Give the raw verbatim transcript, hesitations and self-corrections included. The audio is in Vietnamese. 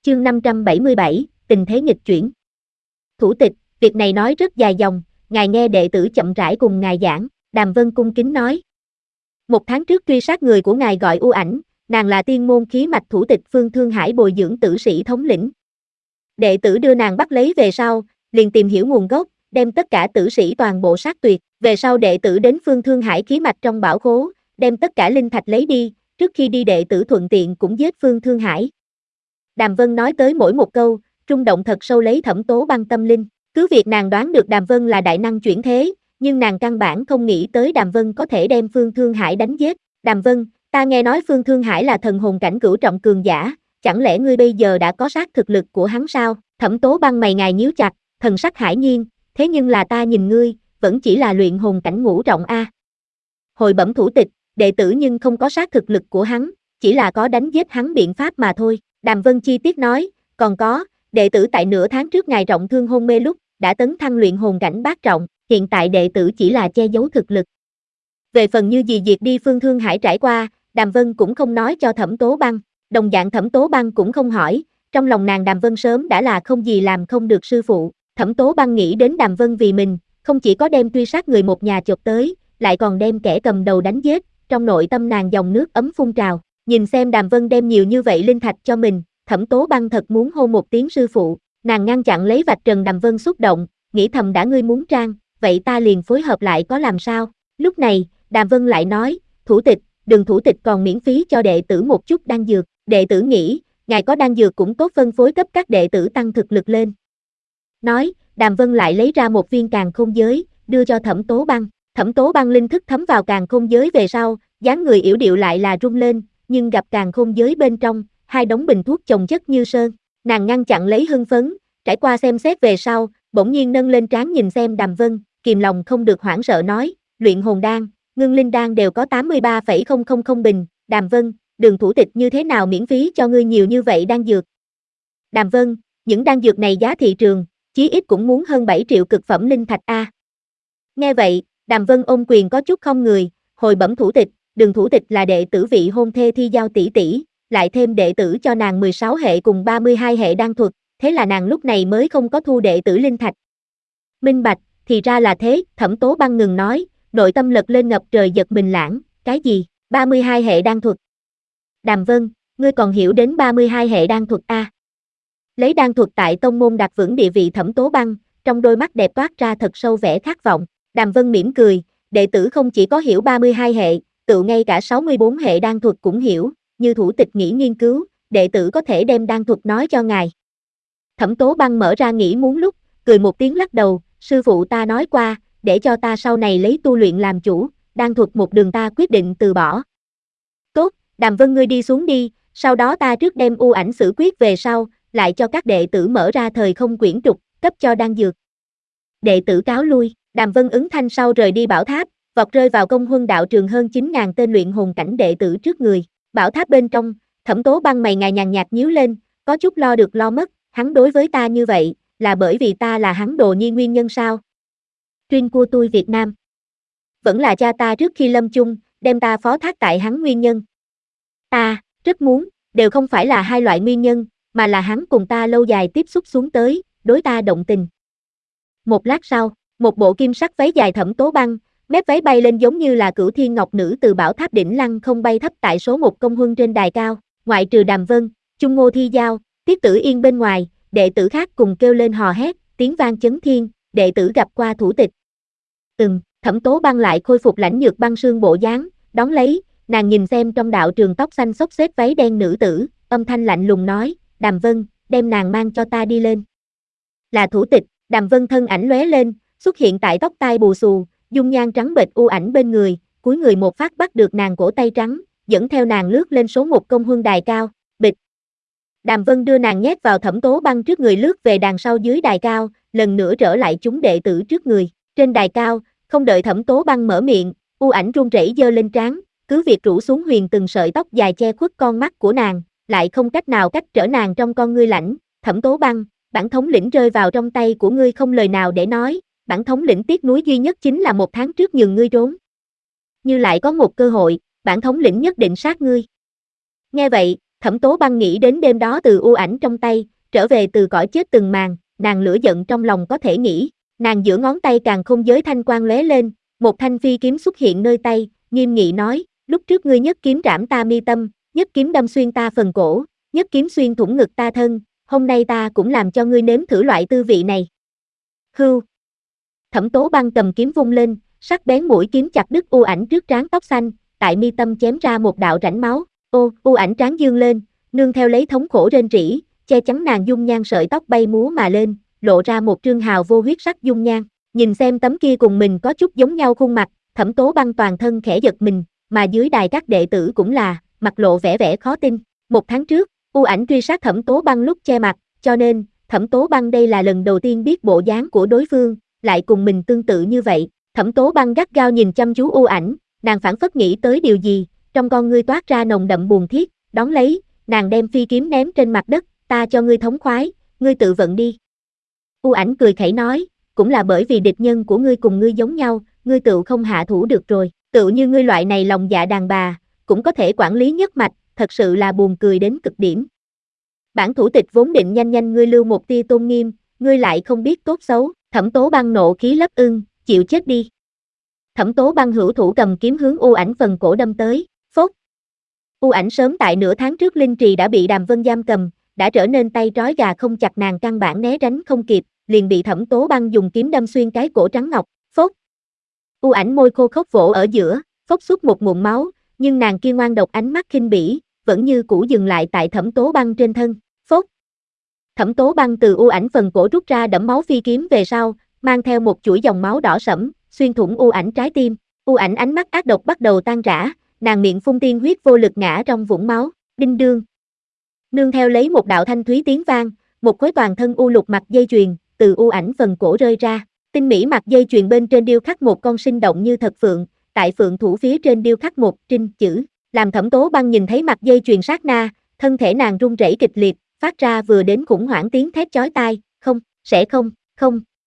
Chương năm trăm bảy mươi bảy, tình thế nghịch chuyển. Thủ tịch, việc này nói rất dài dòng, ngài nghe đệ tử chậm rãi cùng ngài giảng, Đàm Vân cung kính nói. Một tháng trước truy sát người của ngài gọi U Ảnh, nàng là tiên môn khí mạch thủ tịch Phương Thương Hải bồi dưỡng tử sĩ thống lĩnh. Đệ tử đưa nàng bắt lấy về sau, liền tìm hiểu nguồn gốc, đem tất cả tử sĩ toàn bộ sát tuyệt, về sau đệ tử đến Phương Thương Hải khí mạch trong bảo khố, đem tất cả linh thạch lấy đi, trước khi đi đệ tử thuận tiện cũng giết Phương Thương Hải. Đàm Vân nói tới mỗi một câu, rung động thật sâu lấy Thẩm Tố Băng tâm linh, cứ việc nàng đoán được Đàm Vân là đại năng chuyển thế, nhưng nàng căn bản không nghĩ tới Đàm Vân có thể đem Phương Thương Hải đánh giết. Đàm Vân, ta nghe nói Phương Thương Hải là thần hồn cảnh cửu trọng cường giả, chẳng lẽ ngươi bây giờ đã có sát thực lực của hắn sao? Thẩm Tố Băng mày ngài nhíu chặt, thần sắc hải nhiên, thế nhưng là ta nhìn ngươi, vẫn chỉ là luyện hồn cảnh ngũ trọng a. Hồi bẩm thủ tịch, đệ tử nhưng không có sát thực lực của hắn, chỉ là có đánh giết hắn biện pháp mà thôi. Đàm Vân chi tiết nói, còn có, đệ tử tại nửa tháng trước ngài trọng thương hôn mê lúc, đã tấn thăng luyện hồn cảnh bát trọng, hiện tại đệ tử chỉ là che giấu thực lực. Về phần như gì diệt đi Phương Thương Hải trải qua, Đàm Vân cũng không nói cho Thẩm Tố Băng, đồng dạng Thẩm Tố Băng cũng không hỏi, trong lòng nàng Đàm Vân sớm đã là không gì làm không được sư phụ. Thẩm Tố Băng nghĩ đến Đàm Vân vì mình, không chỉ có đem truy sát người một nhà chộp tới, lại còn đem kẻ cầm đầu đánh giết, trong nội tâm nàng dòng nước ấm phun trào, nhìn xem Đàm Vân đem nhiều như vậy linh thạch cho mình, Thẩm Tố Băng thật muốn hô một tiếng sư phụ, nàng ngăn chặn lấy vạch trần Đàm Vân xúc động, nghĩ thầm đã ngươi muốn trang, vậy ta liền phối hợp lại có làm sao. Lúc này, Đàm Vân lại nói, thủ tịch, đừng thủ tịch còn miễn phí cho đệ tử một chút đan dược, đệ tử nghĩ, ngài có đan dược cũng tốt phân phối cấp các đệ tử tăng thực lực lên. Nói, Đàm Vân lại lấy ra một viên càn khôn giới, đưa cho Thẩm Tố Băng, Thẩm Tố Băng linh thức thấm vào càn khôn giới về sau, dáng người yểu điệu lại là rung lên, nhưng gặp càn khôn giới bên trong, hai đống bình thuốc chồng chất như sơn, nàng ngăn chặn lấy hưng phấn, trải qua xem xét về sau, bỗng nhiên nâng lên trán nhìn xem Đàm Vân, kìm lòng không được hoảng sợ nói, luyện hồn đan, ngưng linh đan đều có tám mươi ba phẩy không không không bình, Đàm Vân, Đường thủ tịch như thế nào miễn phí cho ngươi nhiều như vậy đan dược. Đàm Vân, những đan dược này giá thị trường, chí ít cũng muốn hơn bảy triệu cực phẩm linh thạch a. Nghe vậy, Đàm Vân ôm quyền có chút không người, hồi bẩm thủ tịch, Đường thủ tịch là đệ tử vị hôn thê Thi Giao tỷ tỷ, lại thêm đệ tử cho nàng mười sáu hệ cùng ba mươi hai hệ đan thuật, thế là nàng lúc này mới không có thu đệ tử linh thạch. Minh bạch, thì ra là thế, Thẩm Tố Băng ngừng nói, nội tâm lật lên ngập trời giật mình lãng, cái gì, ba mươi hai hệ đan thuật. Đàm Vân, ngươi còn hiểu đến ba mươi hai hệ đan thuật a? Lấy đan thuật tại tông môn đặt vững địa vị Thẩm Tố Băng, trong đôi mắt đẹp toát ra thật sâu vẻ khát vọng, Đàm Vân mỉm cười, đệ tử không chỉ có hiểu ba mươi hai hệ, tự ngay cả sáu mươi bốn hệ đan thuật cũng hiểu, như thủ tịch nghĩ nghiên cứu, đệ tử có thể đem đan thuật nói cho ngài. Thẩm Tố Băng mở ra nghĩ muốn lúc, cười một tiếng lắc đầu, sư phụ ta nói qua, để cho ta sau này lấy tu luyện làm chủ, đan thuật một đường ta quyết định từ bỏ. Tốt, Đàm Vân ngươi đi xuống đi, sau đó ta trước đem U Ảnh xử quyết về sau, lại cho các đệ tử mở ra thời không quyển trục, cấp cho đan dược. Đệ tử cáo lui, Đàm Vân ứng thanh sau rời đi bảo tháp, vọt rơi vào công huân đạo trường hơn chín nghìn tên luyện hồn cảnh đệ tử trước người. Bảo tháp bên trong, Thẩm Tố Băng mày ngài nhàn nhạt nhíu lên, có chút lo được lo mất, hắn đối với ta như vậy, là bởi vì ta là hắn đồ nhi nguyên nhân sao? Chuyên của tôi Việt Nam. Vẫn là cha ta trước khi lâm chung, đem ta phó thác tại hắn nguyên nhân. Ta, rất muốn, đều không phải là hai loại nguyên nhân, mà là hắn cùng ta lâu dài tiếp xúc xuống tới, đối ta động tình. Một lát sau, một bộ kim sắc váy dài Thẩm Tố Băng, mép váy bay lên giống như là cửu thiên ngọc nữ từ bảo tháp đỉnh lăng không bay thấp tại số một công huân trên đài cao, ngoại trừ Đàm Vân, Chung Ngô Thi Giao, Tiết Tử Yên bên ngoài, đệ tử khác cùng kêu lên hò hét, tiếng vang chấn thiên, đệ tử gặp qua thủ tịch. Ừm, Thẩm Tố Băng lại khôi phục lãnh nhược băng sương bộ dáng, đón lấy, nàng nhìn xem trong đạo trường tóc xanh xốc xếp váy đen nữ tử, âm thanh lạnh lùng nói, Đàm Vân, đem nàng mang cho ta đi lên. Là thủ tịch, Đàm Vân thân ảnh lóe lên, xuất hiện tại tóc tai bù xù, dung nhan trắng bệch U Ảnh bên người, cúi người một phát bắt được nàng cổ tay trắng, dẫn theo nàng lướt lên số một công huân đài cao, bịch. Đàm Vân đưa nàng nhét vào Thẩm Tố Băng trước người lướt về đằng sau dưới đài cao, lần nữa trở lại chúng đệ tử trước người, trên đài cao, không đợi Thẩm Tố Băng mở miệng, U Ảnh run rẩy giơ lên trán, cứ việc rủ xuống huyền từng sợi tóc dài che khuất con mắt của nàng, lại không cách nào cách trở nàng trong con ngươi lãnh, Thẩm Tố Băng, bản thống lĩnh rơi vào trong tay của ngươi không lời nào để nói, bản thống lĩnh tiếc nuối duy nhất chính là một tháng trước nhường ngươi trốn. Như lại có một cơ hội, bản thống lĩnh nhất định sát ngươi. Nghe vậy, Thẩm Tố Băng nghĩ đến đêm đó từ u ảnh trong tay, trở về từ cõi chết từng màn, nàng lửa giận trong lòng có thể nghĩ, nàng giữa ngón tay càng không giới thanh quang lóe lên, một thanh phi kiếm xuất hiện nơi tay, nghiêm nghị nói, lúc trước ngươi nhất kiếm trảm ta mi tâm, nhất kiếm đâm xuyên ta phần cổ, nhất kiếm xuyên thủng ngực ta thân, hôm nay ta cũng làm cho ngươi nếm thử loại tư vị này. Hưu. Thẩm Tố Băng cầm kiếm vung lên, sắc bén mũi kiếm chặt đứt u ảnh trước trán tóc xanh, tại mi tâm chém ra một đạo rãnh máu, ô, u ảnh trán dương lên, nương theo lấy thống khổ rên rỉ, che chắn nàng dung nhan sợi tóc bay múa mà lên, lộ ra một trương hào vô huyết sắc dung nhan, nhìn xem tấm kia cùng mình có chút giống nhau khuôn mặt, Thẩm Tố Băng toàn thân khẽ giật mình, mà dưới đài các đệ tử cũng là, mặt lộ vẻ vẻ khó tin, một tháng trước, u ảnh truy sát Thẩm Tố Băng lúc che mặt, cho nên, Thẩm Tố Băng đây là lần đầu tiên biết bộ dáng của đối phương, lại cùng mình tương tự như vậy, Thẩm Tố Băng gắt gao nhìn chăm chú u ảnh, nàng phảng phất nghĩ tới điều gì, trong con ngươi toát ra nồng đậm buồn thiết, đón lấy, nàng đem phi kiếm ném trên mặt đất, ta cho ngươi thống khoái, ngươi tự vận đi. U ảnh cười khẩy nói, cũng là bởi vì địch nhân của ngươi cùng ngươi giống nhau, ngươi tự không hạ thủ được rồi, tự như ngươi loại này lòng dạ đàn bà, cũng có thể quản lý nhất mạch, thật sự là buồn cười đến cực điểm. Bản thủ tịch vốn định nhanh nhanh ngươi lưu một tia tôn nghiêm, ngươi lại không biết tốt xấu, Thẩm Tố Băng nộ khí lấp ưng, chịu chết đi. Thẩm Tố Băng hữu thủ cầm kiếm hướng u ảnh phần cổ đâm tới, phốt. U ảnh sớm tại nửa tháng trước linh trì đã bị Đàm Vân giam cầm, đã trở nên tay trói gà không chặt, nàng căn bản né tránh không kịp, liền bị Thẩm Tố Băng dùng kiếm đâm xuyên cái cổ trắng ngọc, phốt. U ảnh môi khô khốc vỗ ở giữa, phốc xuất một nguồn máu, nhưng nàng kia ngoan độc ánh mắt khinh bỉ, vẫn như cũ dừng lại tại Thẩm Tố Băng trên thân, phốt. Thẩm Tố Băng từ u ảnh phần cổ rút ra đẫm máu phi kiếm về sau, mang theo một chuỗi dòng máu đỏ sẫm, xuyên thủng u ảnh trái tim, u ảnh ánh mắt ác độc bắt đầu tan rã, nàng miệng phun tiên huyết vô lực ngã trong vũng máu, đinh đương. Nương theo lấy một đạo thanh thúy tiếng vang, một khối toàn thân u lục mặt dây chuyền, từ u ảnh phần cổ rơi ra, tinh mỹ mặt dây chuyền bên trên điêu khắc một con sinh động như thật phượng, tại phượng thủ phía trên điêu khắc một trinh chữ, làm Thẩm Tố Băng nhìn thấy mặt dây chuyền sát na, thân thể nàng run rẩy kịch liệt, phát ra vừa đến khủng hoảng tiếng thét chói tai, không, sẽ không, không,